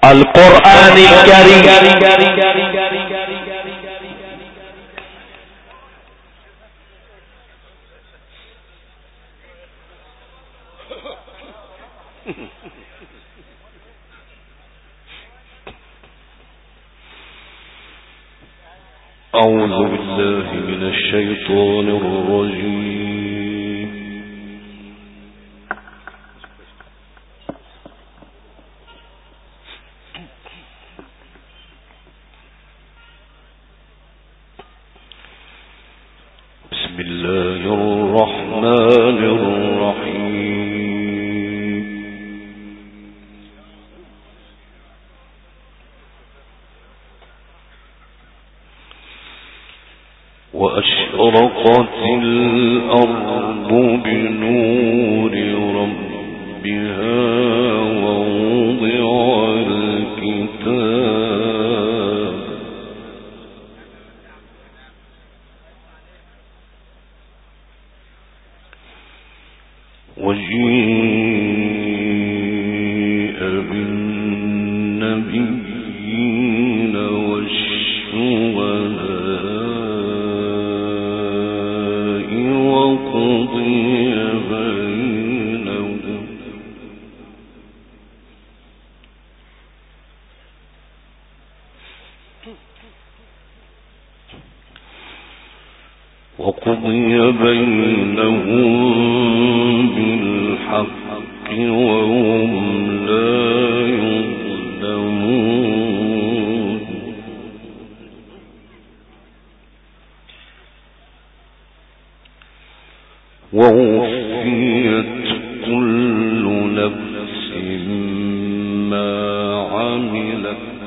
القرآن الكريم أعوذ بالله من الشيطان الرجيم. بسم الله الرحمن الرحيم. وأشرقت الأرض بنور ربها ووضع الكتاب وجيء بالنبيين والشهداء وقضي بينهم بالحق وهم لا يظلمون. ووفيت كل نفس ما عملت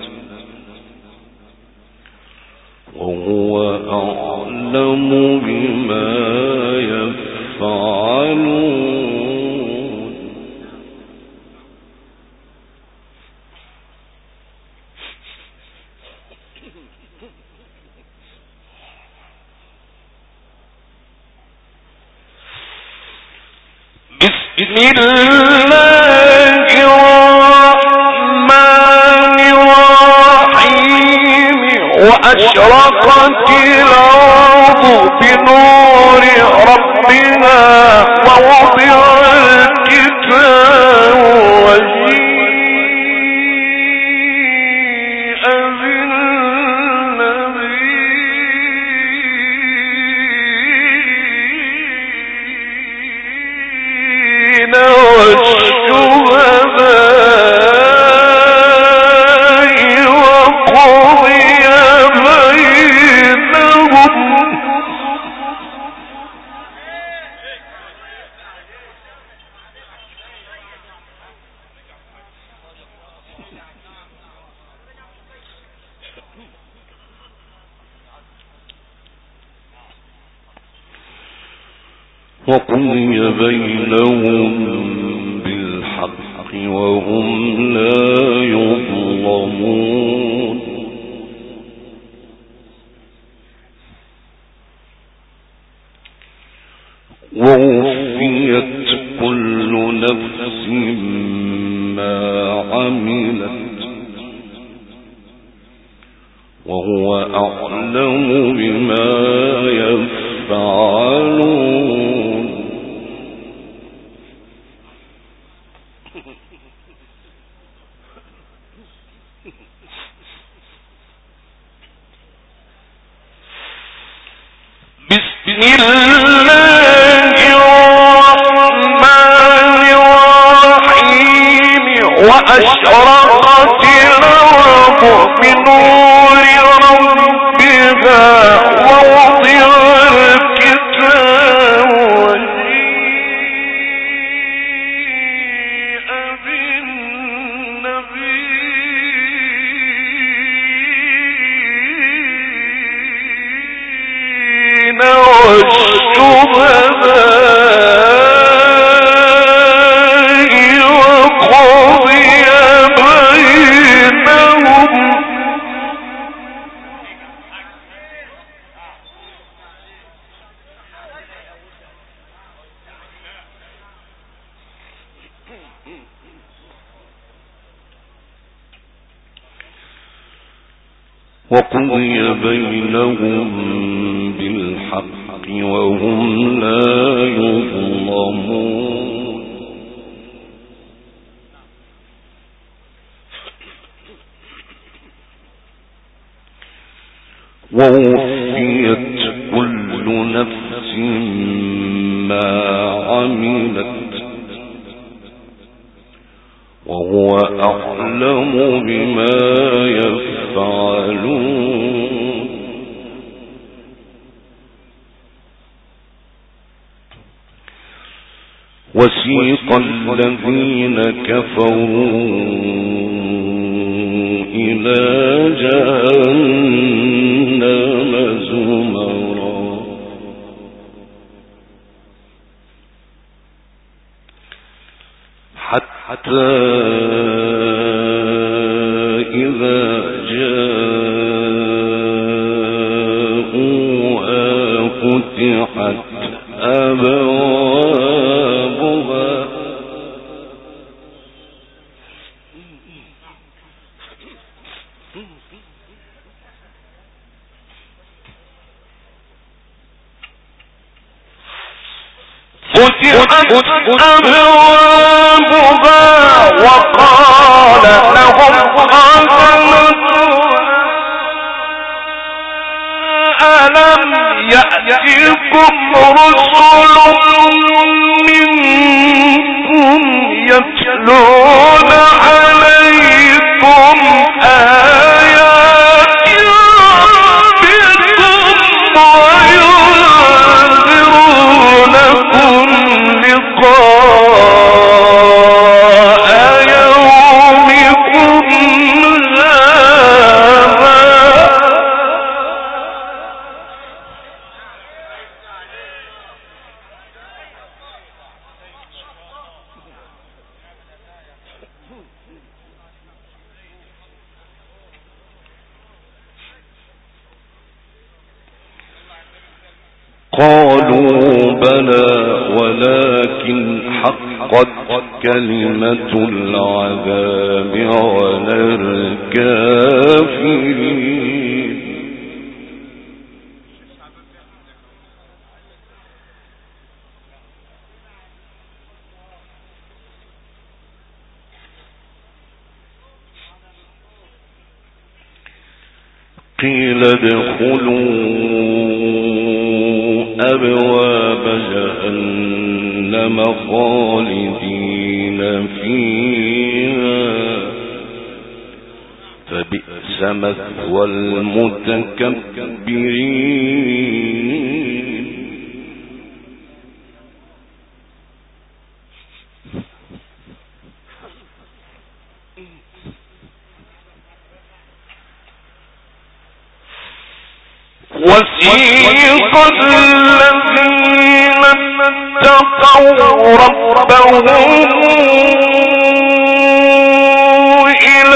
وهو أعلم بما يفعلون. بسم الله الرحمن الرحيم. وأشرقت الأرض بنور ربها ووضع الكتاب وجيء بالنبيين والشهداء وقضي بينهم بالحق وهم لا يظلمون. ووفيت كل نفس ما عملت وهو أعلم بما يفعلون. بسم الله الرحمن الرحيم. وأشرقت الأرض بنور ربها ووضع الكتاب وجيء بالنبيين والشهداء وقضي بينهم وقضي بينهم بالحق وهم لا يظلمون ووفيت كل نفس ما عملت وهو أعلم بما يفعلون وسيق الذين كفروا إلى جهنم زمرا حتى إذا جاءوها فتحت أبوابها وقال لهم خزنتها ألم يأتكم رسل منكم يتلون عليكم آيات ربكم وينذرونكم لقاء يومكم هذا قالوا بلى ولكن حقت كلمة العذاب على الكافرين قيل ادخلوا أبواب جهنم خالدين فيها فبئس مثوى المتكبرين وسيق الذين اتقوا ربهم إلى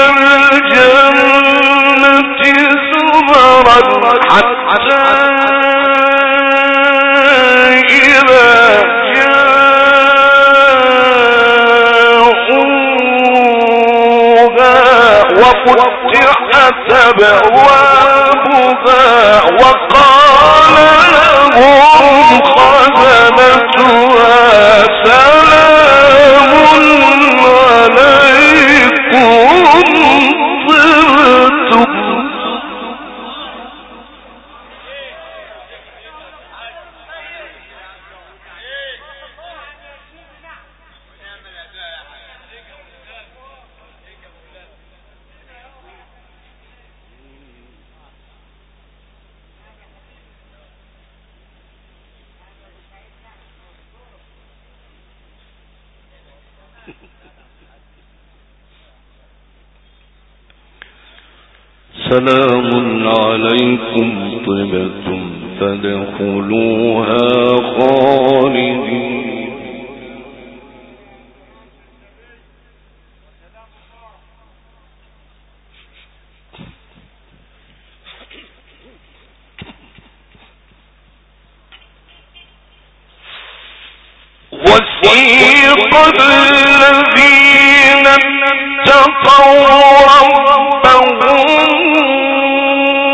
الجنة زمرا حتى إذا جاءوها وفتحت أبوابها وقال لهم خزنتها سلام عليكم طبتم سلام عليكم طبتم فادخلوها خالدين وسيق الذين اتقوا ربهم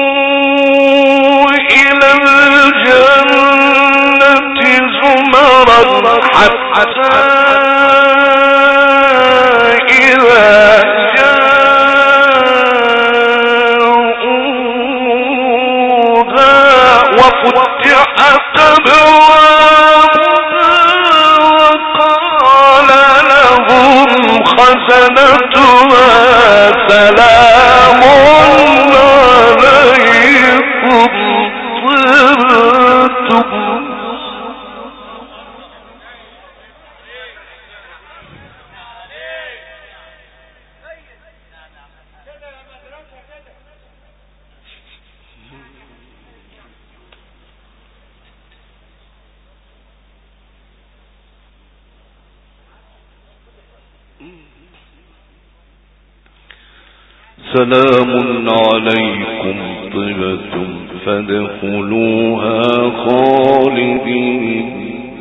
سلام عليكم طبتم فادخلوها خالدين.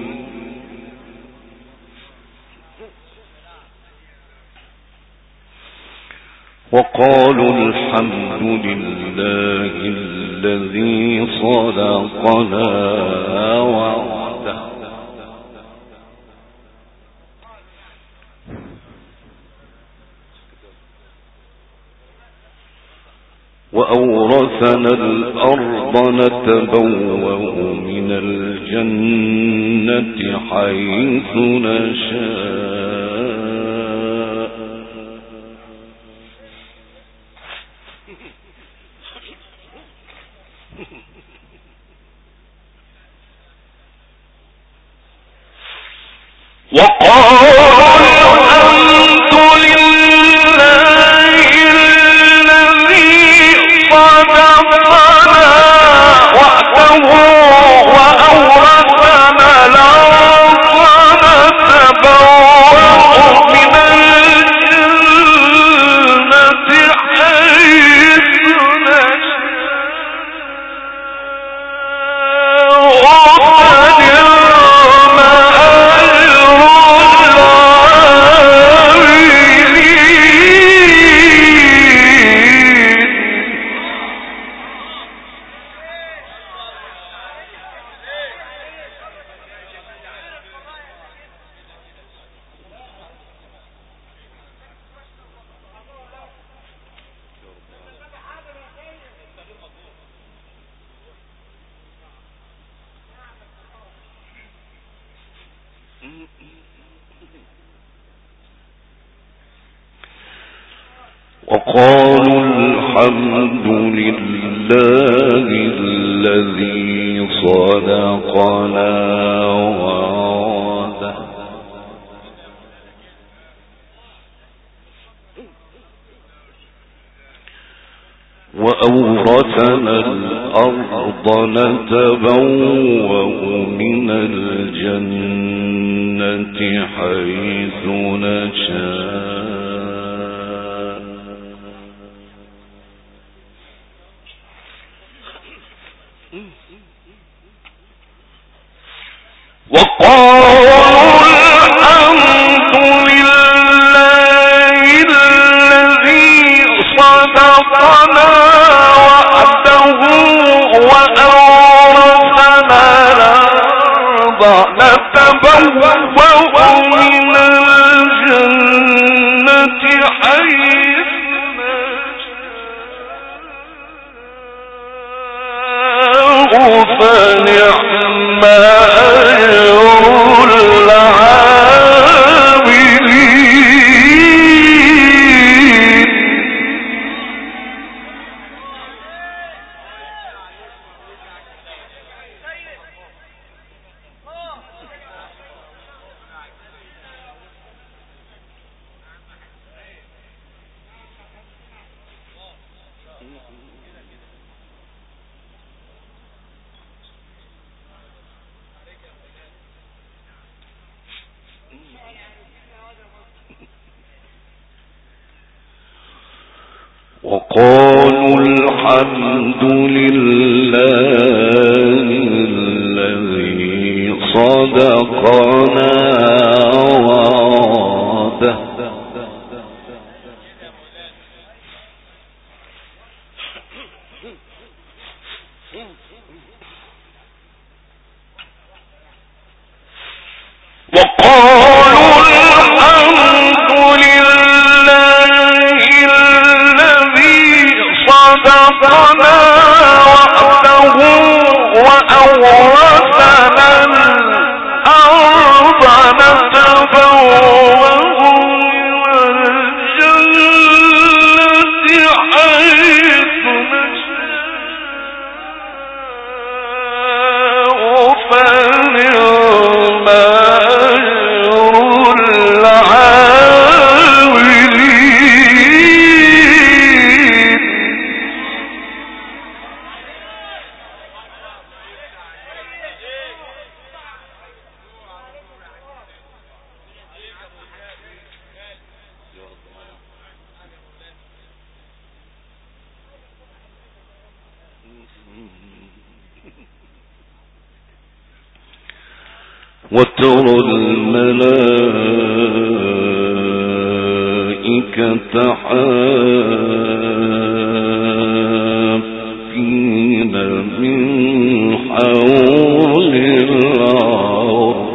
وقالوا الحمد لله الذي صدقنا وعده وأورثنا الأرض نتبوأ من الجنة حيث نشاء. وقالوا الحمد لله الذي صدقنا وعده وأورثنا الأرض نتبوأ من الجنة حيث نشاء. وقالوا الحمد لله الذي صدقنا وعده وأورثنا الأرض نتبوأ من الجنة حيث نشاء فنعم أجر العاملين. وقالوا الحمد لله الذي صدقنا وعده وقالوا الحمد لله الذي صدقنا وعده وأورثنا الأرض وترى الملائكة حافين من حول العرش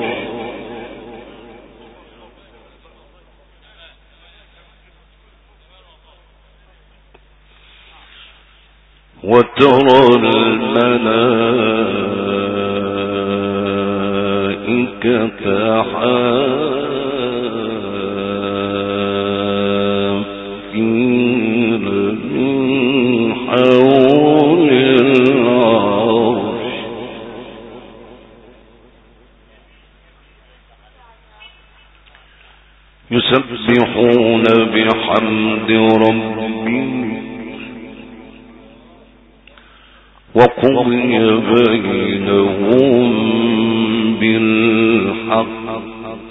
وترى الملائكة حافين من حول العرش يسبحون بحمد ربهم وقضي بينهم بالحق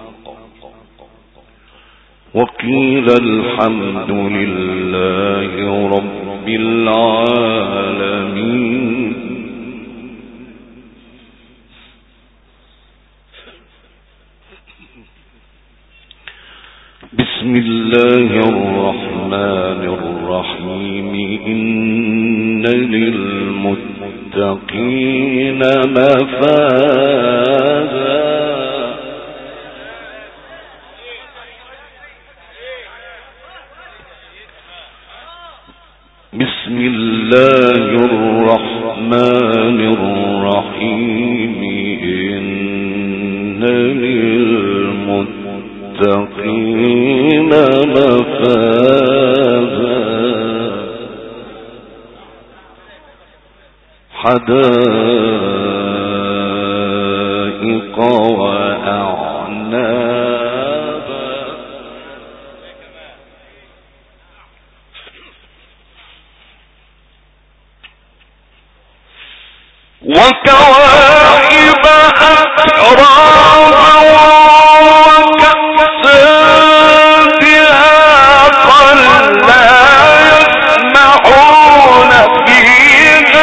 وقيل الحمد لله رب العالمين. بسم الله الرحمن الرحيم. إن للمتقين مفازا بسم الله الرحمن الرحيم. إن للمتقين مفازا حدائق وأعنابا وكواعب أترابا وكأسا دهاقا لا يسمعون فيها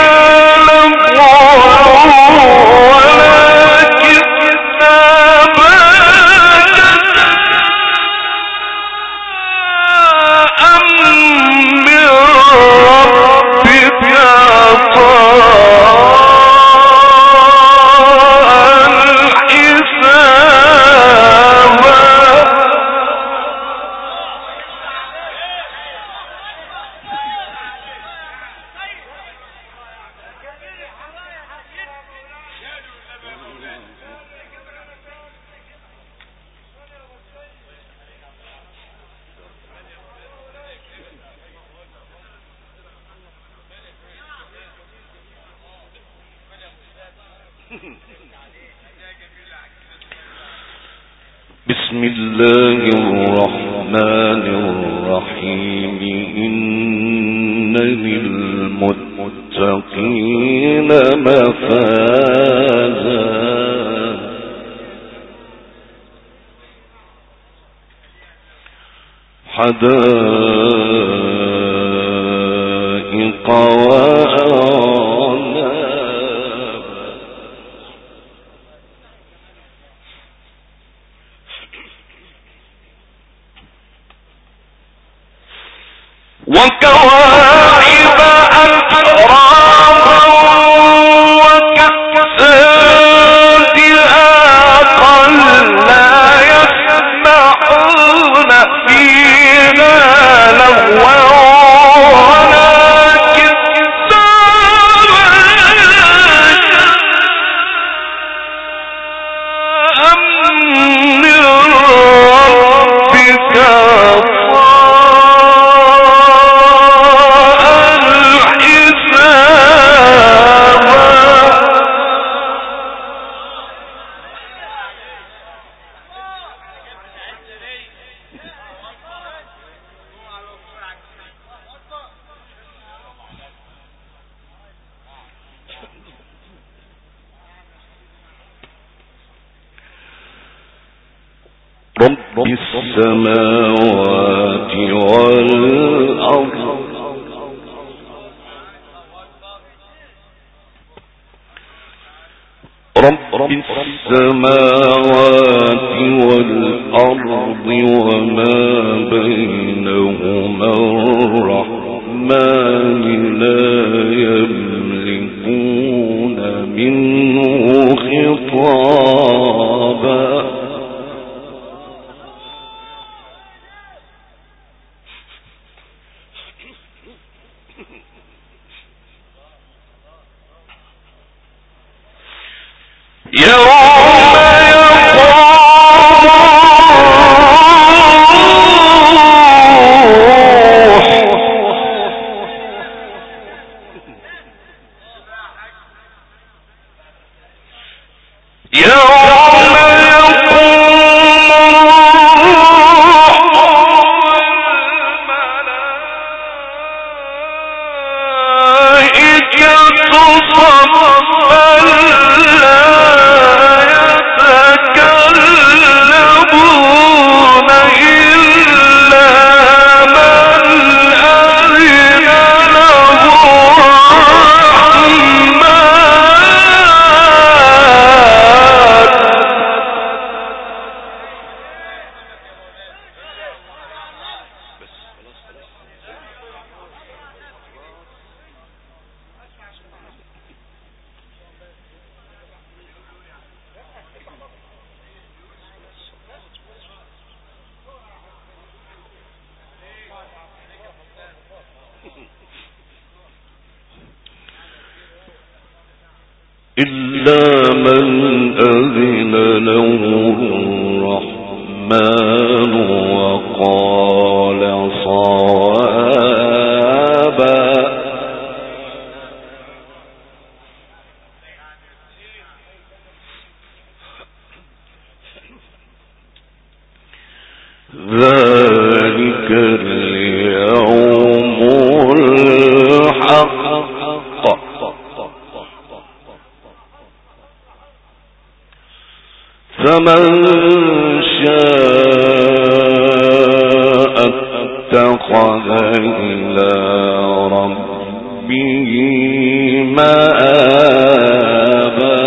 بسم الله الرحمن الرحيم. إن للمتقين مفازا حدائق وأعنابا وكواعب أترابا وكأسا دهاقا لا يسمعون فيها لغوا ولا كذابا من ربك رب السماوات والأرض رب السماوات والأرض وما بينهما الرحمن لا يملكون منه خطابا إلا من أذن له الرحمن وقال صوابا ذلك اليوم الحق فمن شاء اتخذ إلى ربه مآبا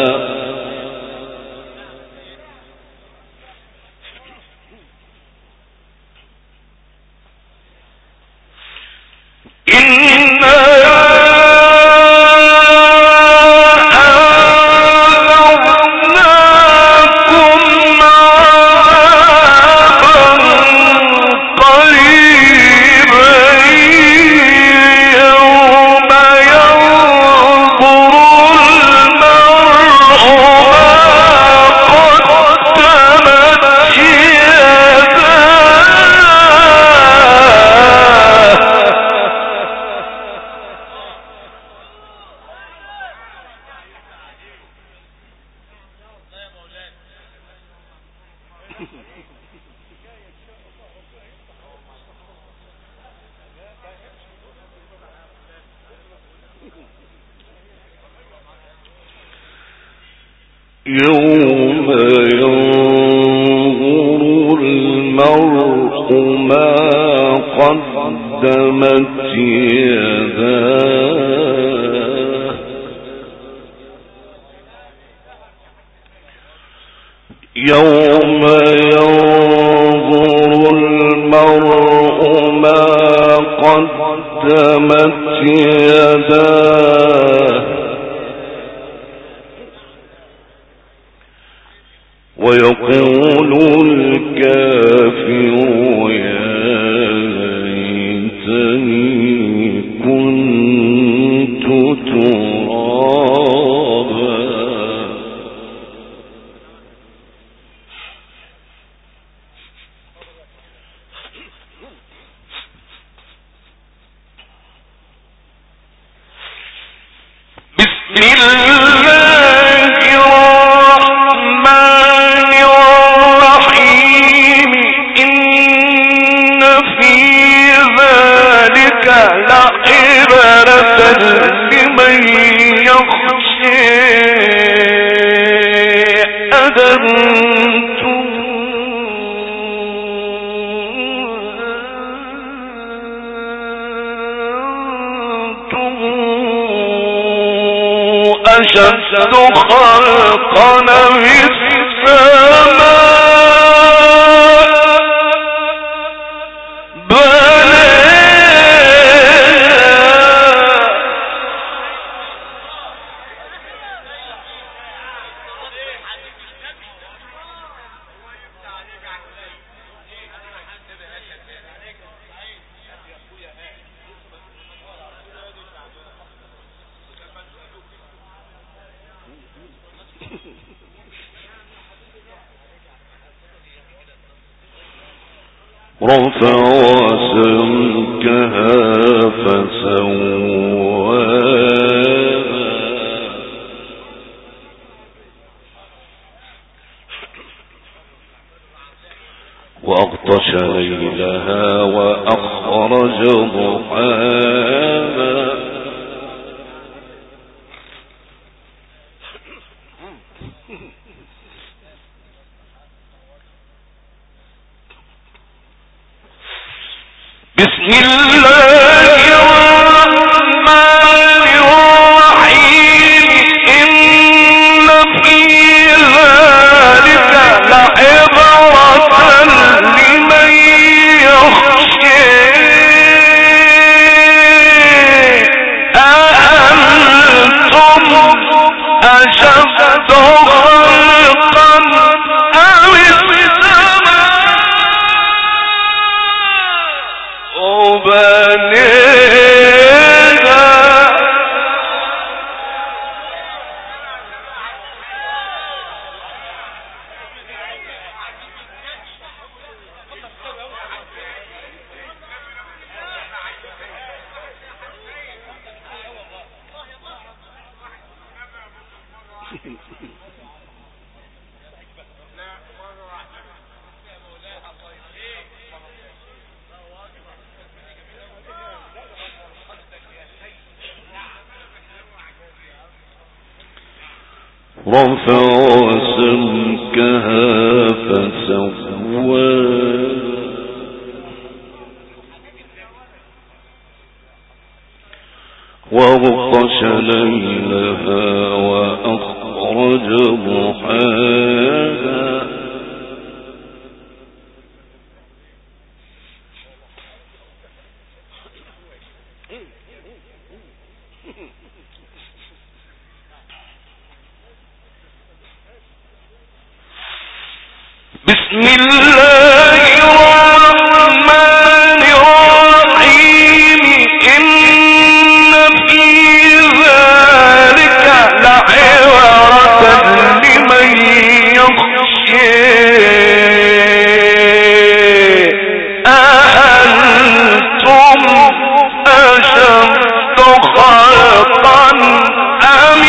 يوم ينظر المرء ما قدمت يداه يوم ينظر المرء ما قدمت يداه ويقول الكافر يا ليتني كنت ترابا بسم لمن يخشى أذنتم أشد خلقنا رفع سمكها فسواها وأغطش ليلها وأخرج ضحاها بسم الله الرحمن الرحيم إن في ذلك لعبرة لمن يخشى أأنتم أشد خلقا أم رفع سمكها فسواها وأغطش ليلها وأخرج ضحاها بسم الله الرحمن الرحيم إن في ذلك لعبرة لمن يخشى أأنتم أشد خلقا أم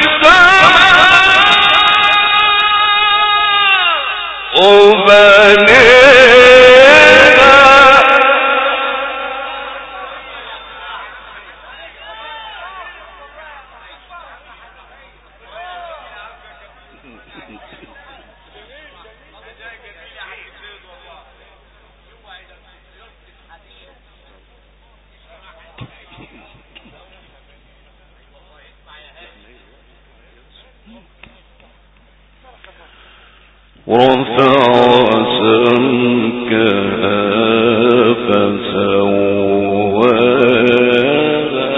رفع سمكها فسواها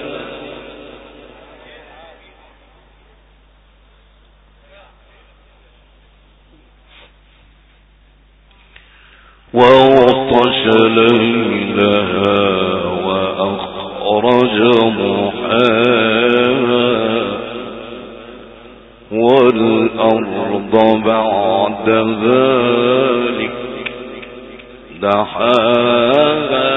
وأغطش ليلها وأخرج ضحاها والأرض بعد ذلك دحاها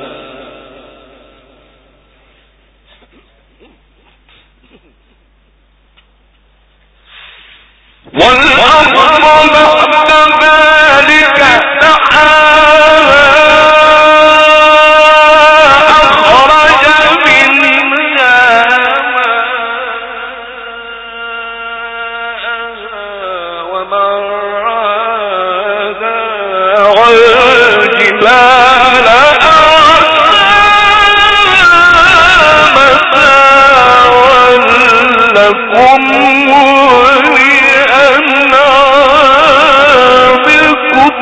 والأرض بعد ذلك دحاها أخرج منها ومرعاها والجبال مساوى لكم ولأنعامكم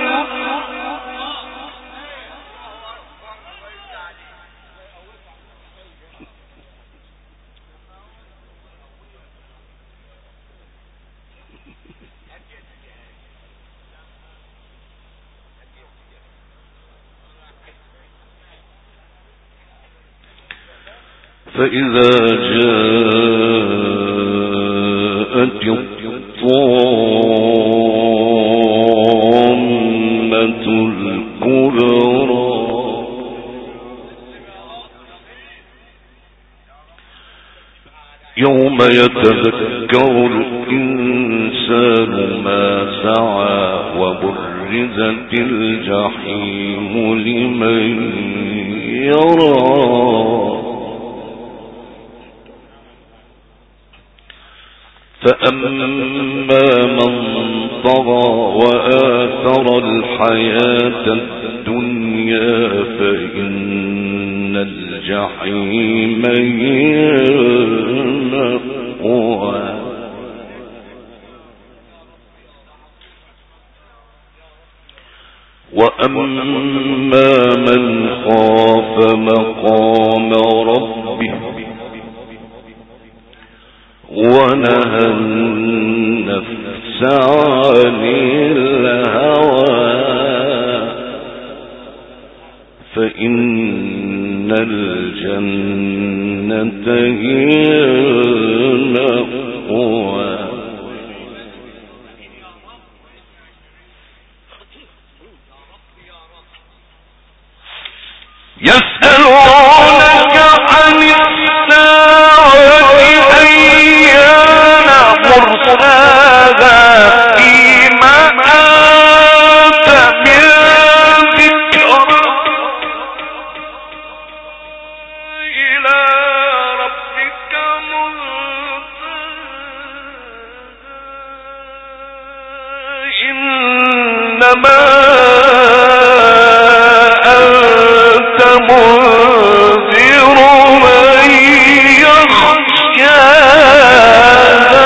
فإذا جاءت الطامة الكبرى يتذكر الإنسان ما سعى وبرزت الجحيم لمن يرى فأما من طغى وآثر الحياة الدنيا فإن الجحيم هي المأوى وأما من خاف مقام ربه ونهى النفس عن الهوى فإن الجنة هي المأوى يسألونك عن الساعة أيان مرساها فيما أنت من ذكر إلى ربك منتهاها إنما منذر من يخشاها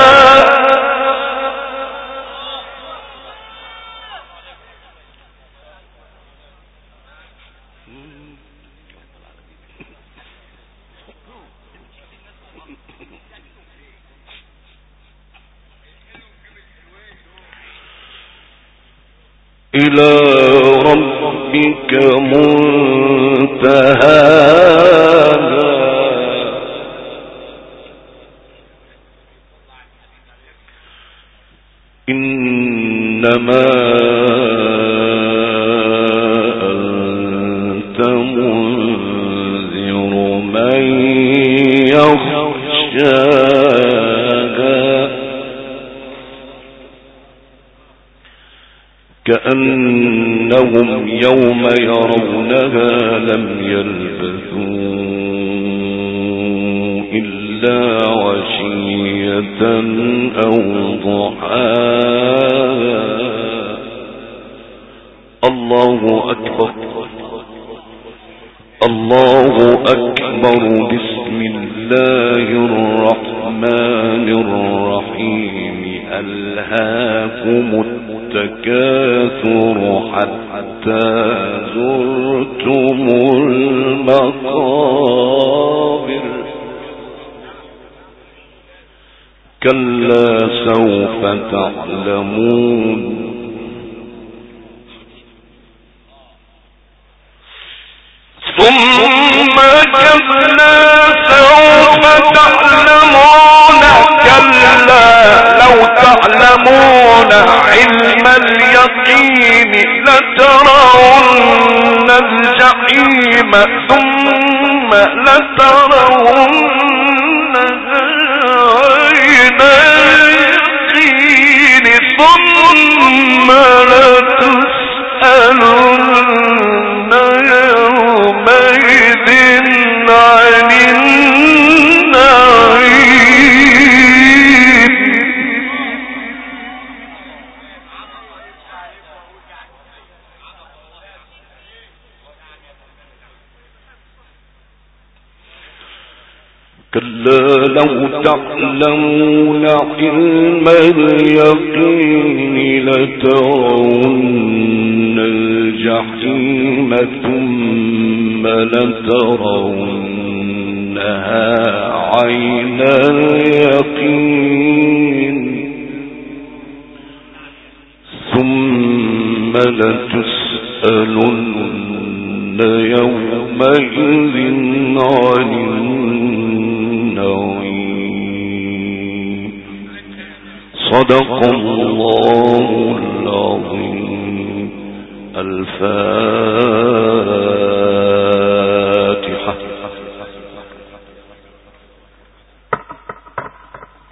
إلى ربك منتهاها إنما أنت منذر من يخشاها كأنهم يوم يرونها لم يلبثوا إلا عشية أو ضحاها الله أكبر الله أكبر بسم الله الرحمن الرحيم ألهاكم التكاثر حتى زرتم المقابر كلا سوف تعلمون ثم كلا سوف تعلمون كلا لو تعلمون علم اليقين لترون الجحيم ثم لترونها عين اليقين ثم لتسألن يومئذ عن النعيم كلا لو تعلمون علم اليقين لترون الجحيم ثم لترونها عين اليقين ثم لتسألن يومئذ عن النعيم صدق الله العظيم الفاتحة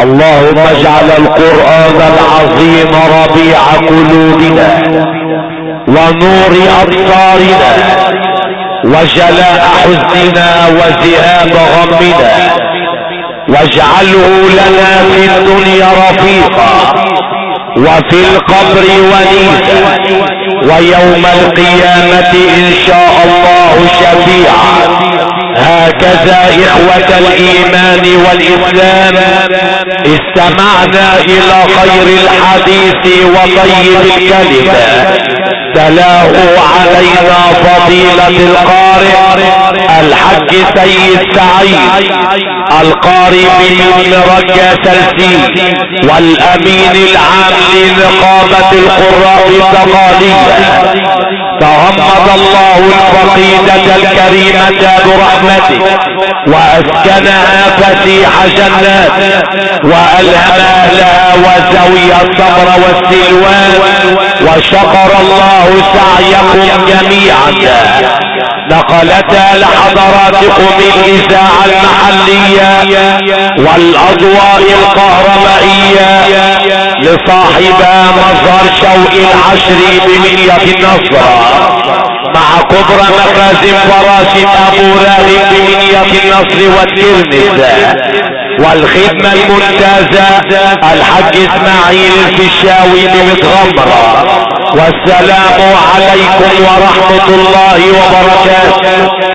اللهم اجعل القرآن العظيم ربيع قلوبنا ونور أبصارنا وجلاء حزننا وذهاب غمنا، واجعله لنا في الدنيا رفيقا وفي القبر ونيسا ويوم القيامة إن شاء الله شفيعا. هكذا إخوة الإيمان والإسلام استمعنا إلى خير الحديث وطيب الكلمة تلاه علينا فضيلة القارئ الحج سيد سعيد القارئ بن رجا سلسي والأمين العام لنقابة القراء التقالية. تغمد الله الفقيدة الكريمة برحمته وأسكنها فسيح جناته وألهم أهلها وزوي الصبر والسلوان، وشكر الله سعيكم جميعا. نقلتها لحضراتكم الإذاعة المحلية والأضواء الكهربائية لصاحبها مظهر شوقي العشري بمنية النصر مع كبرى مخازن فراشد أبو راغب بمنية النصر والترمذ، والخدمة الممتازة الحاج اسماعيل الفيشاوي بمتغمرة. والسلام عليكم ورحمة الله وبركاته.